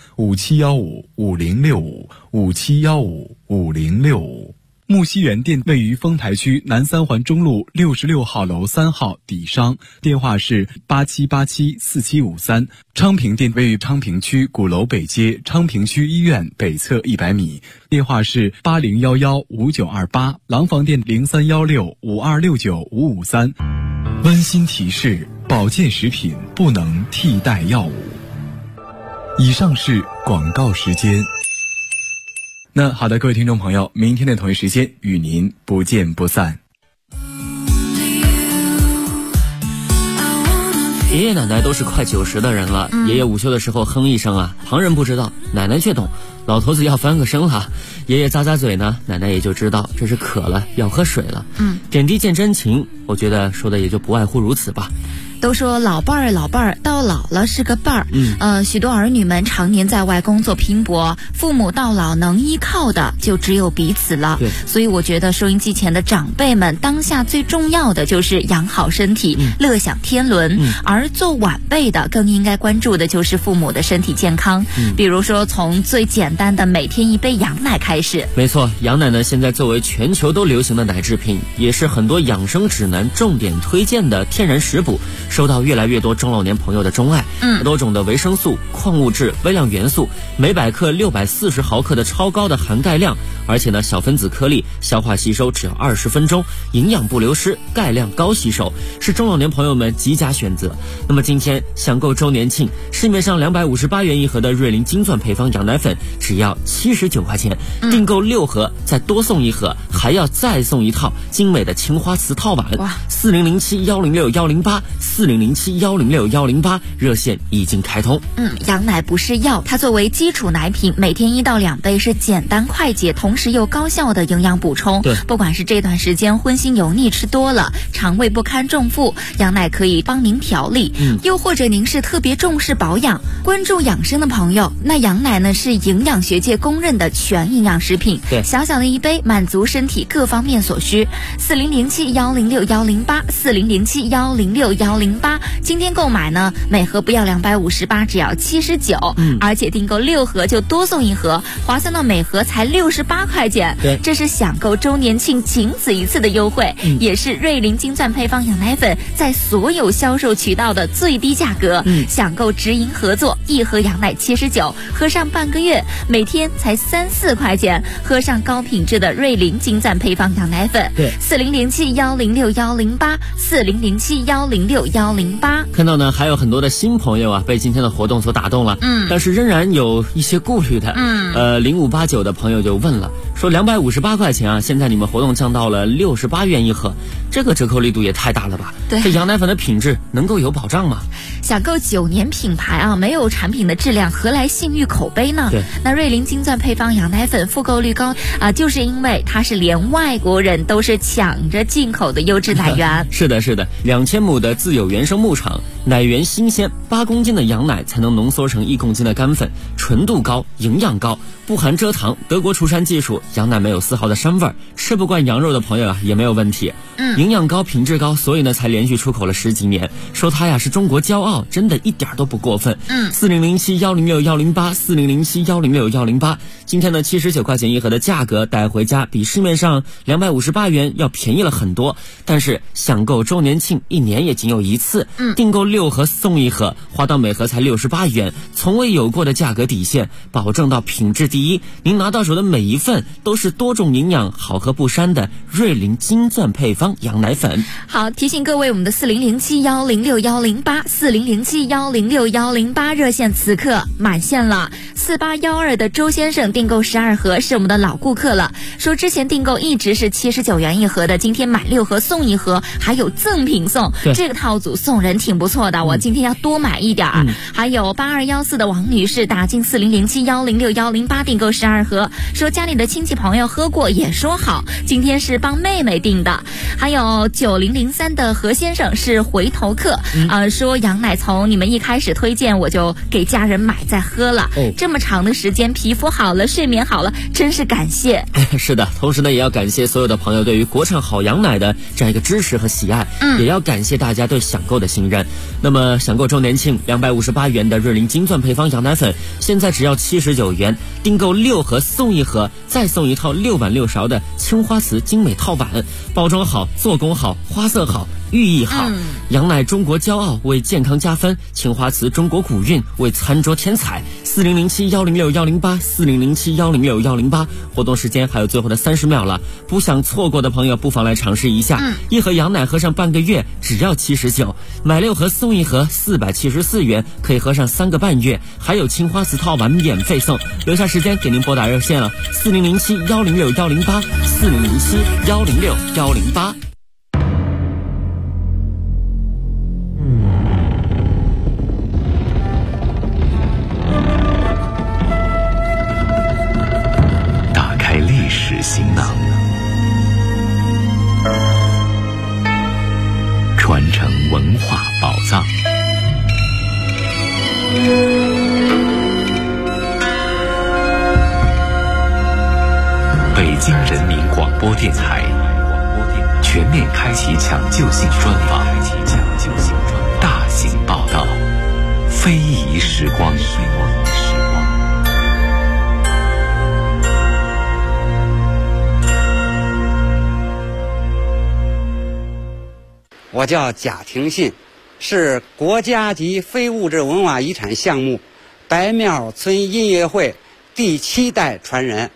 57155065，57155065。木樨园店位于丰台区南三环中路66号楼3号底商，电话是87874753。昌平店位于昌平区鼓楼北街昌平区医院北侧100米，电话是80115928。廊坊店031652695553。温馨提示：保健食品不能替代药物。以上是广告时间。那好的，各位听众朋友，明天的同一时间与您不见不散。 爷爷奶奶都是快90的人了，爷爷午休的时候哼一声啊，旁人不知道，奶奶却懂。老头子要翻个身了，爷爷咂咂嘴呢，奶奶也就知道这是渴了，要喝水了。点滴见真情，我觉得说的也就不外乎如此吧。 都说老伴儿到老了是个伴儿，许多儿女们常年在外工作拼搏，父母到老能依靠的就只有彼此了。 对， 所以我觉得收音机前的长辈们，当下最重要的就是养好身体，乐享天伦。而做晚辈的更应该关注的就是父母的身体健康，比如说从最简单的每天一杯羊奶开始。 没错，羊奶呢现在作为全球都流行的奶制品，也是很多养生指南重点推荐的天然食补，受到越来越多中老年朋友的钟爱。多种的维生素、矿物质、微量元素，每百克640毫克的超高的含钙量，而且呢小分子颗粒，消化吸收只要20分钟，营养不流失，钙量高吸收，是中老年朋友们极佳选择。那么今天享购周年庆，市面上258元一盒的瑞麟金钻配方羊奶粉只要79块钱，订购6盒再多送1盒，还要再送一套精美的青花瓷套碗。4007-106-108，4007-106-108，热线已经开通。 羊奶不是药，它作为基础奶品，每天1到2杯是简单快捷，同时又高效的营养补充。 对， 不管是这段时间荤腥油腻吃多了，肠胃不堪重负，羊奶可以帮您调理。又或者您是特别重视保养、关注养生的朋友，那羊奶呢是营养学界公认的全营养食品。 对， 小小的一杯，满足身体各方面所需。4007-106-108，4007-106-108，今天购买呢，每盒不要258，只要79，而且订购6盒就多送1盒，划算到每盒才68块钱。 对， 这是享购周年庆仅此一次的优惠，也是瑞麟金钻配方羊奶粉在所有销售渠道的最低价格。享购直营合作，1盒羊奶79，喝上半个月，每天才3-4块钱，喝上高品质的瑞麟金钻配方羊奶粉。 对 ，4007-106-108，4007-106-108。 看到呢，还有很多的新朋友啊，被今天的活动所打动了，但是仍然有一些顾虑的。0589的朋友就问了，说258块钱啊，现在你们活动降到了68元一盒，这个折扣力度也太大了吧？ 对， 这羊奶粉的品质能够有保障吗？ 想购9年品牌啊，没有产品的质量，何来信誉口碑呢？ 对， 那瑞麟金钻配方羊奶粉复购率高啊，就是因为它是连外国人都是抢着进口的优质奶源。 是的，2000亩的自有原生牧场，奶源新鲜，8公斤的羊奶才能浓缩成1公斤的干粉，纯度高，营养高，不含蔗糖，德国出产技术，羊奶没有丝毫的膻味，吃不惯羊肉的朋友啊也没有问题。营养高，品质高，所以呢才连续出口了10几年，说它呀是中国骄傲，真的一点都不过分。4007-106-108， 4007-106-108，今天呢79块钱一盒的价格带回家，比市面上258元要便宜了很多，但是享购周年庆1年也仅有1次，订购6盒送1盒，花到每盒才68元，从未有过的价格底线，保证到品质第一，您拿到手的每一份都是多种营养、好喝不膻的瑞麟金钻配方羊奶粉。 好，提醒各位，我们的4007-106-108， 4007-106-108热线此刻满线了。4812的周先生订购12盒，是我们的老顾客了，说之前订购一直是79元一盒的，今天买6盒送1盒，还有赠品送，这个套组送人挺不错的，我今天要多买一点。还有8214的王女士打进4007-106-108订购12盒，说家里的亲戚朋友喝过也说好，今天是帮妹妹订的。还有9003的何先生是回头客，说羊奶从你们一开始推荐我就给家人买再喝了，这么长的时间皮肤好了，睡眠好了，真是感谢。 是的，同时呢也要感谢所有的朋友对于国产好羊奶的这样一个支持和喜爱，也要感谢大家对享购的信任。那么享购周年庆258元的瑞麟金钻配方羊奶粉，现在只要79元，订购6盒送1盒，再送一套6碗6勺的青花瓷精美套碗，包装好，做工好，花色好，寓意好。羊奶中国骄傲，为健康加分，青花瓷中国古韵，为餐桌添彩。4007-106-108， 4007-106-108，活动时间还有最后的30秒了，不想错过的朋友不妨来尝试一下。一盒羊奶喝上半个月只要79，买6盒送1盒474元，可以喝上3个半月，还有青花瓷套碗免费送。留下时间给您拨打热线了，4007-106-108， 4007-106-108。 行囊，传承文化宝藏。北京人民广播电台全面开启抢救性专访，大型报道，非遗时光。 我叫贾廷信，是国家级非物质文化遗产项目白庙村音乐会第7代传人。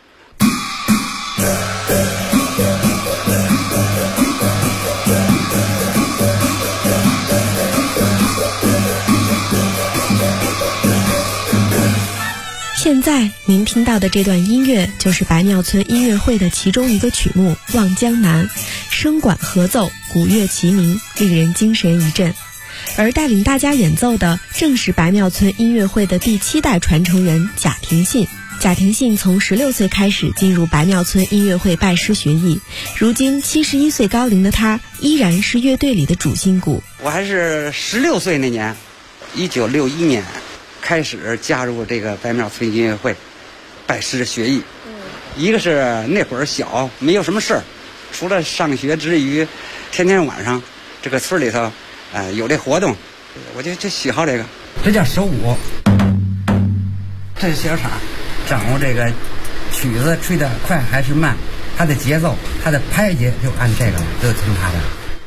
现在您听到的这段音乐就是白庙村音乐会的其中一个曲目《望江南》，声管合奏，鼓乐齐鸣，令人精神一振。而带领大家演奏的正是白庙村音乐会的第7代传承人贾廷信。贾廷信从16岁开始进入白庙村音乐会拜师学艺，如今71岁高龄的他依然是乐队里的主心骨。 我还是16岁那年，1961年开始加入这个白庙村音乐会拜师学艺。一个是那会儿小，没有什么事儿，除了上学之余，天天晚上这个村里头有这活动，我就喜好这个。这叫手舞，这是小场，掌握这个曲子吹得快还是慢，它的节奏，它的拍节就按这个，就听它的。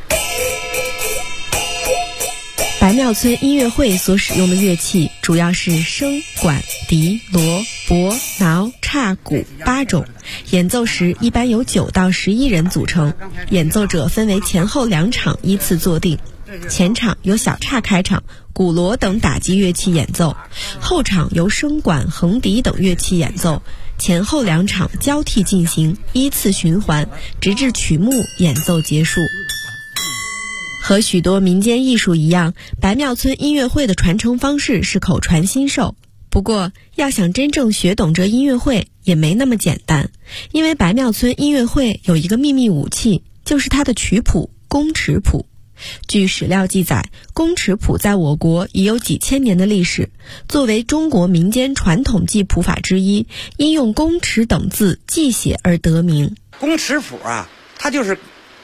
白庙村音乐会所使用的乐器主要是笙、管、笛、锣、钹、挠、叉、鼓8种，演奏时一般由9到11人组成，演奏者分为前后2场依次坐定。前场由小叉开场，鼓锣等打击乐器演奏，后场由笙管、横笛等乐器演奏，前后2场交替进行，依次循环，直至曲目演奏结束。和许多民间艺术一样，白庙村音乐会的传承方式是口传心授。不过，要想真正学懂这音乐会也没那么简单，因为白庙村音乐会有一个秘密武器，就是它的曲谱宫尺谱。据史料记载，宫尺谱在我国已有几千年的历史，作为中国民间传统记谱法之一，因用宫尺等字记写而得名。 宫尺谱啊，它就是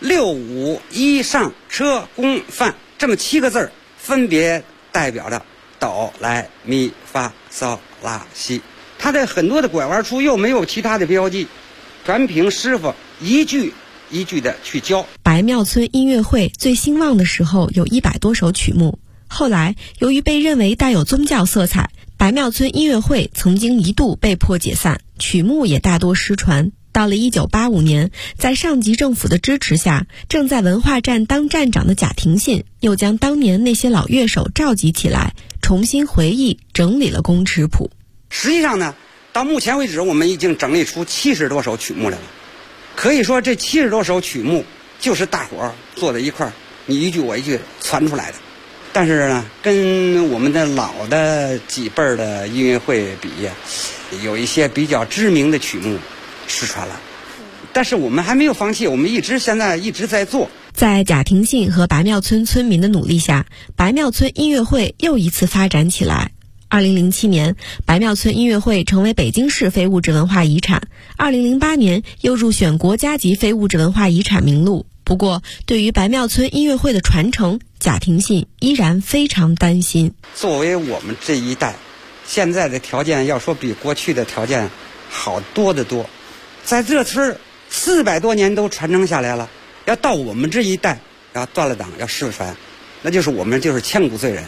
6、5、1上车宫范这么7个字，分别代表着哆来咪发嗦拉西。它的很多的拐弯处又没有其他的标记，全凭师傅一句一句的去教。 白庙村音乐会最兴旺的时候有100多首曲目，后来由于被认为带有宗教色彩，白庙村音乐会曾经一度被迫解散，曲目也大多失传。到了1985年，在上级政府的支持下，正在文化站当站长的贾廷信又将当年那些老乐手召集起来，重新回忆整理了宫尺谱。 实际上呢，到目前为止我们已经整理出70多首曲目来了。可以说这70多首曲目就是大伙儿坐在一块儿，你一句我一句传出来的。但是呢，跟我们的老的几辈儿的音乐会比，有一些比较知名的曲目失传了，但是我们还没有放弃，我们现在一直在做。 在贾廷信和白庙村村民的努力下，白庙村音乐会又一次发展起来。2007年，白庙村音乐会成为北京市非物质文化遗产，2008年又入选国家级非物质文化遗产名录。不过，对于白庙村音乐会的传承，贾廷信依然非常担心。 作为我们这一代，现在的条件要说比过去的条件好多得多，在这村400多年都传承下来了，要到我们这一代要断了档要失传，那就是我们就是千古罪人。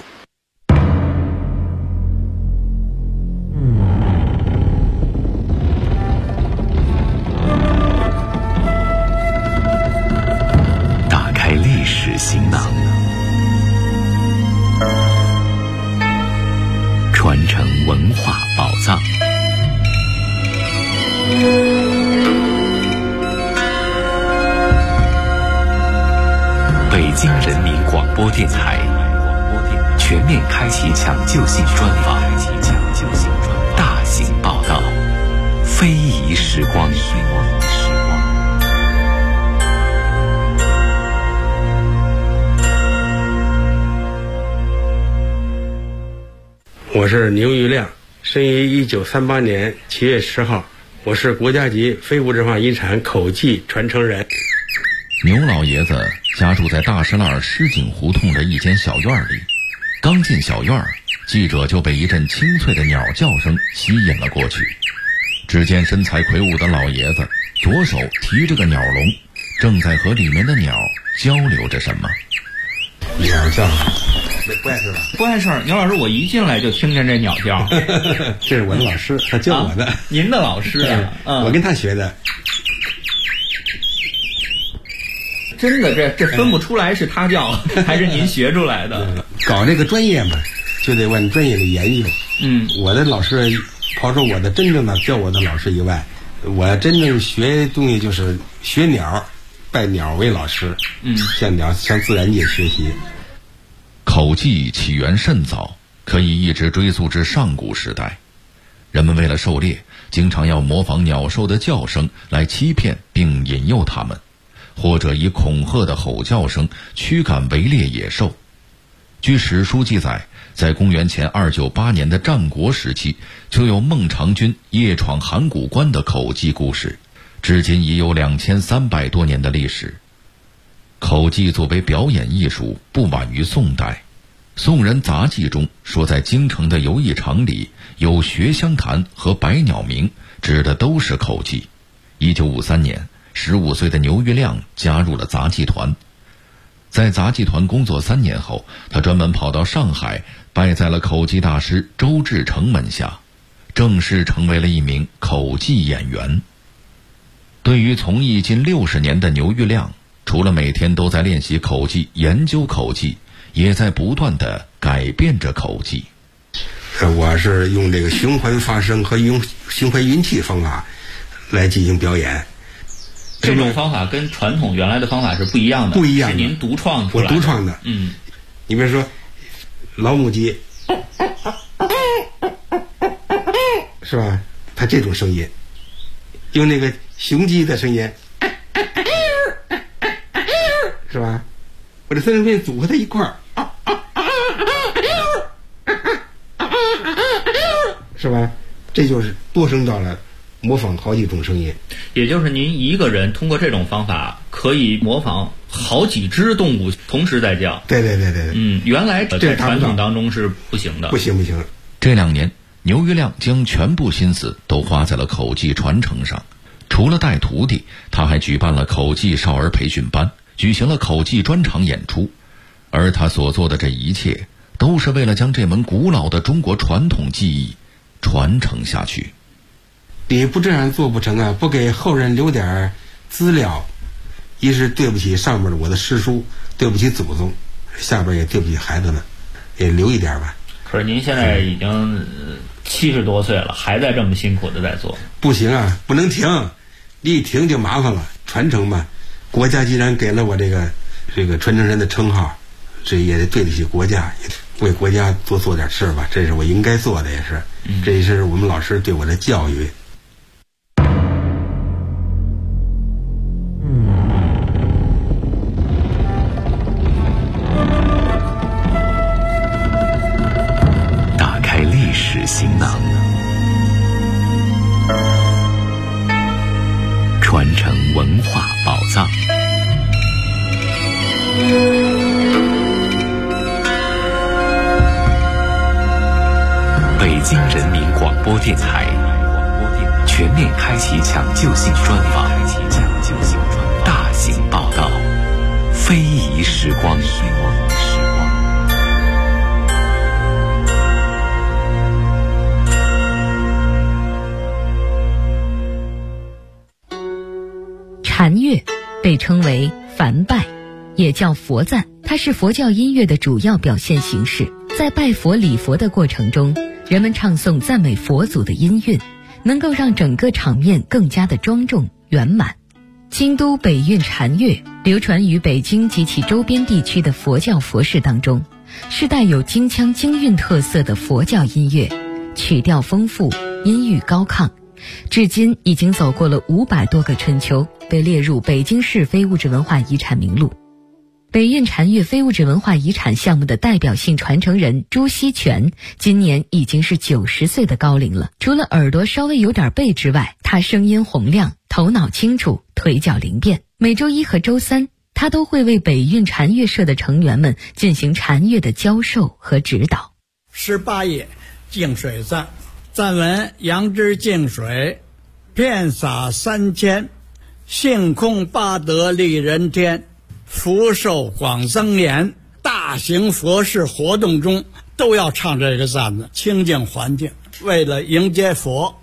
打开历史行囊，传承文化宝藏。北京人民广播电台全面开启抢救性专访，大型报道，非遗时光。 我是牛玉亮，生于1938年7月10号，我是国家级非物质文化遗产口技传承人。 牛老爷子家住在大石栏狮井胡同的一间小院里，刚进小院，记者就被一阵清脆的鸟叫声吸引了过去。只见身材魁梧的老爷子左手提着个鸟笼，正在和里面的鸟交流着什么。 鸟叫不碍事吧？ 不碍事。牛老师，我一进来就听见这鸟叫。 这是我的老师，他教我的。 您的老师啊？ 我跟他学的。 真的，这分不出来是他教还是您学出来的。 搞这个专业嘛，就得往专业里研究。我的老师，刨出我的真正的教我的老师以外，我真正学东西就是学鸟，拜鸟为老师。向自然界学习。 口技起源甚早，可以一直追溯至上古时代。人们为了狩猎，经常要模仿鸟兽的叫声来欺骗并引诱它们，或者以恐吓的吼叫声驱赶围猎野兽。据史书记载，在公元前298年的战国时期，就有孟尝君夜闯函谷关的口技故事，至今已有2300多年的历史。口技作为表演艺术，不晚于宋代。宋人杂记中说，在京城的游艺场里有学香坛和百鸟鸣，指的都是口技。1953年，15岁的牛玉亮加入了杂技团。在杂技团工作3年后，他专门跑到上海，拜在了口技大师周志成门下，正式成为了一名口技演员。对于从艺近60年的牛玉亮，除了每天都在练习口技、研究口技，也在不断地改变着口技。 我是用这个循环发声和用循环运气方法来进行表演。 这种方法跟传统原来的方法是不一样的， 不一样的， 是您独创出来的。 我独创的。你比如说老母鸡，是吧？它这种声音，用那个雄鸡的声音，是吧？我这三声片组合在一块儿，是吧？这就是多声道了，模仿好几种声音。 也就是您一个人通过这种方法可以模仿好几只动物同时在叫。 对。 原来在传统当中是不行的。 不行。 这2年，牛玉亮将全部心思都花在了口技传承上。除了带徒弟，他还举办了口技少儿培训班，举行了口技专场演出。而他所做的这一切，都是为了将这门古老的中国传统技艺传承下去。 你不这样做不成啊！不给后人留点资料，一是对不起上面的我的师叔，对不起祖宗，下边也对不起孩子们，也留一点吧。 可是您现在已经70多岁了，还在这么辛苦的在做。 不行啊，不能停，你一停就麻烦了。传承嘛，国家既然给了我这个传承人的称号，这也得对得起国家，也为国家多做点事吧，这是我应该做的，也是，这也是我们老师对我的教育。 打开历史行囊，传承文化宝藏。北京人民广播电台全面开启抢救性专访，大型报道，非遗时光。 禅乐被称为梵拜，也叫佛赞，它是佛教音乐的主要表现形式。在拜佛礼佛的过程中，人们唱诵赞美佛祖的音韵，能够让整个场面更加的庄重圆满。京都北韵禅乐流传于北京及其周边地区的佛教佛事当中，是带有京腔京韵特色的佛教音乐，曲调丰富，音域高亢，至今已经走过了500多个春秋，被列入北京市非物质文化遗产名录。 北运禅悦非物质文化遗产项目的代表性传承人朱锡全，今年已经是90岁的高龄了。除了耳朵稍微有点背之外，他声音洪亮，头脑清楚，腿脚灵便。每周一和周三，他都会为北运禅悦社的成员们进行禅悦的教授和指导。 18页净水赞，赞文：杨枝净水，遍洒3000，性空八德利人天，福寿广增延。大型佛事活动中都要唱这个赞子，清净环境，为了迎接佛。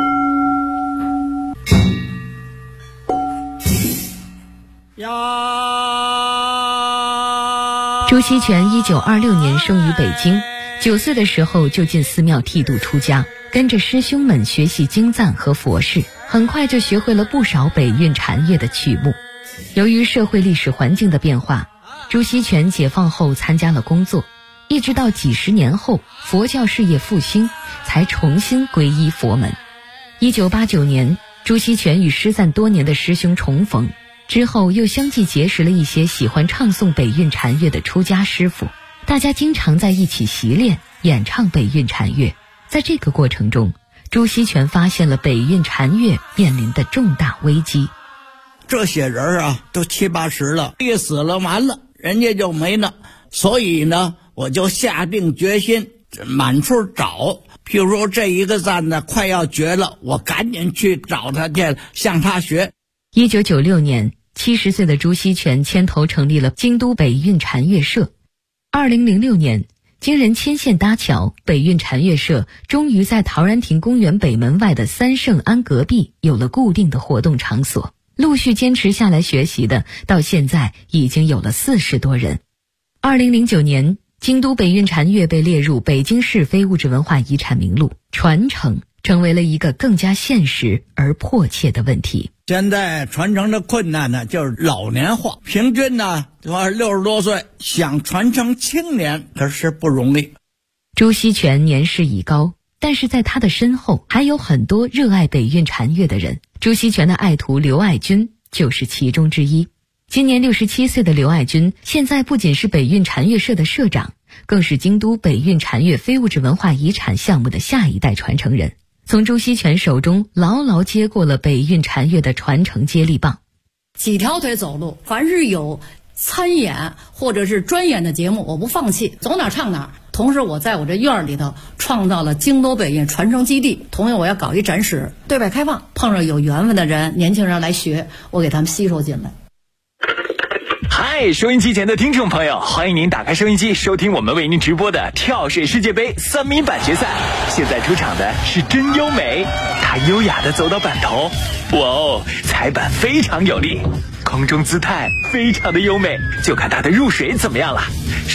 朱锡全1926年生于北京，9岁的时候就进寺庙剃度出家，跟着师兄们学习经赞和佛事，很快就学会了不少北运禅悦的曲目。由于社会历史环境的变化，朱锡全解放后参加了工作，一直到几十年后佛教事业复兴，才重新皈依佛门。1989年，朱锡全与失散多年的师兄重逢，之后又相继结识了一些喜欢唱诵北运禅悦的出家师傅，大家经常在一起习练演唱北运禅悦。在这个过程中，朱锡全发现了北运禅悦面临的重大危机。 这些人啊都70、80了，一死了完了，人家就没了。所以呢，我就下定决心满处找，譬如说这一个赞呢快要绝了，我赶紧去找他去，向他学。 1996年，70岁的朱锡全牵头成立了京都北运禅悦社。2006年，经人牵线搭桥，北运禅悦社终于在陶然亭公园北门外的三圣庵隔壁有了固定的活动场所。陆续坚持下来学习的，到现在已经有了40多人。2009年，京都北运禅悦被列入北京市非物质文化遗产名录，传承成为了一个更加现实而迫切的问题。 现在传承的困难呢，就是老年化，平均呢60多岁，想传承青年可是不容易。 朱锡全年事已高，但是在他的身后还有很多热爱北运禅悦的人。朱锡全的爱徒刘爱军就是其中之一。今年67岁的刘爱军，现在不仅是北运禅悦社的社长，更是京都北运禅悦非物质文化遗产项目的下一代传承人，从朱锡全手中牢牢接过了北运禅悦的传承接力棒。 几条腿走路，凡是有参演或者是专演的节目，我不放弃，走哪唱哪。同时我在我这院里头创造了京都北运传承基地，同样我要搞一展示，对外开放，碰上有缘分的人，年轻人来学，我给他们吸收进来。 嗨，收音机前的听众朋友，欢迎您打开收音机收听我们为您直播的跳水世界杯3米板决赛。现在出场的是真优美，她优雅地走到板头，哇哦，踩板非常有力，空中姿态非常的优美，就看她的入水怎么样了。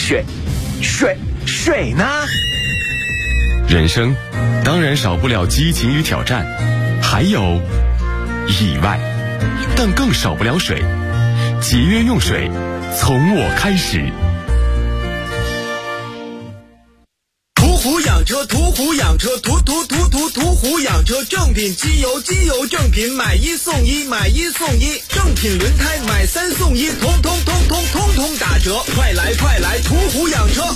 水呢？ 人生当然少不了激情与挑战，还有意外，但更少不了水。节约用水，从我开始。 途虎养车，途虎养车，途虎养车，正品机油，机油正品，买1送1，买1送1，正品轮胎买3送1，通通打折，快来，途虎养车。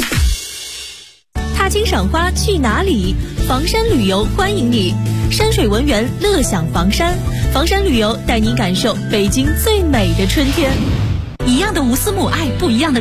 踏青赏花去哪里？房山旅游欢迎你，山水文园乐享房山，房山旅游带您感受北京最美的春天。一样的无私母爱，不一样的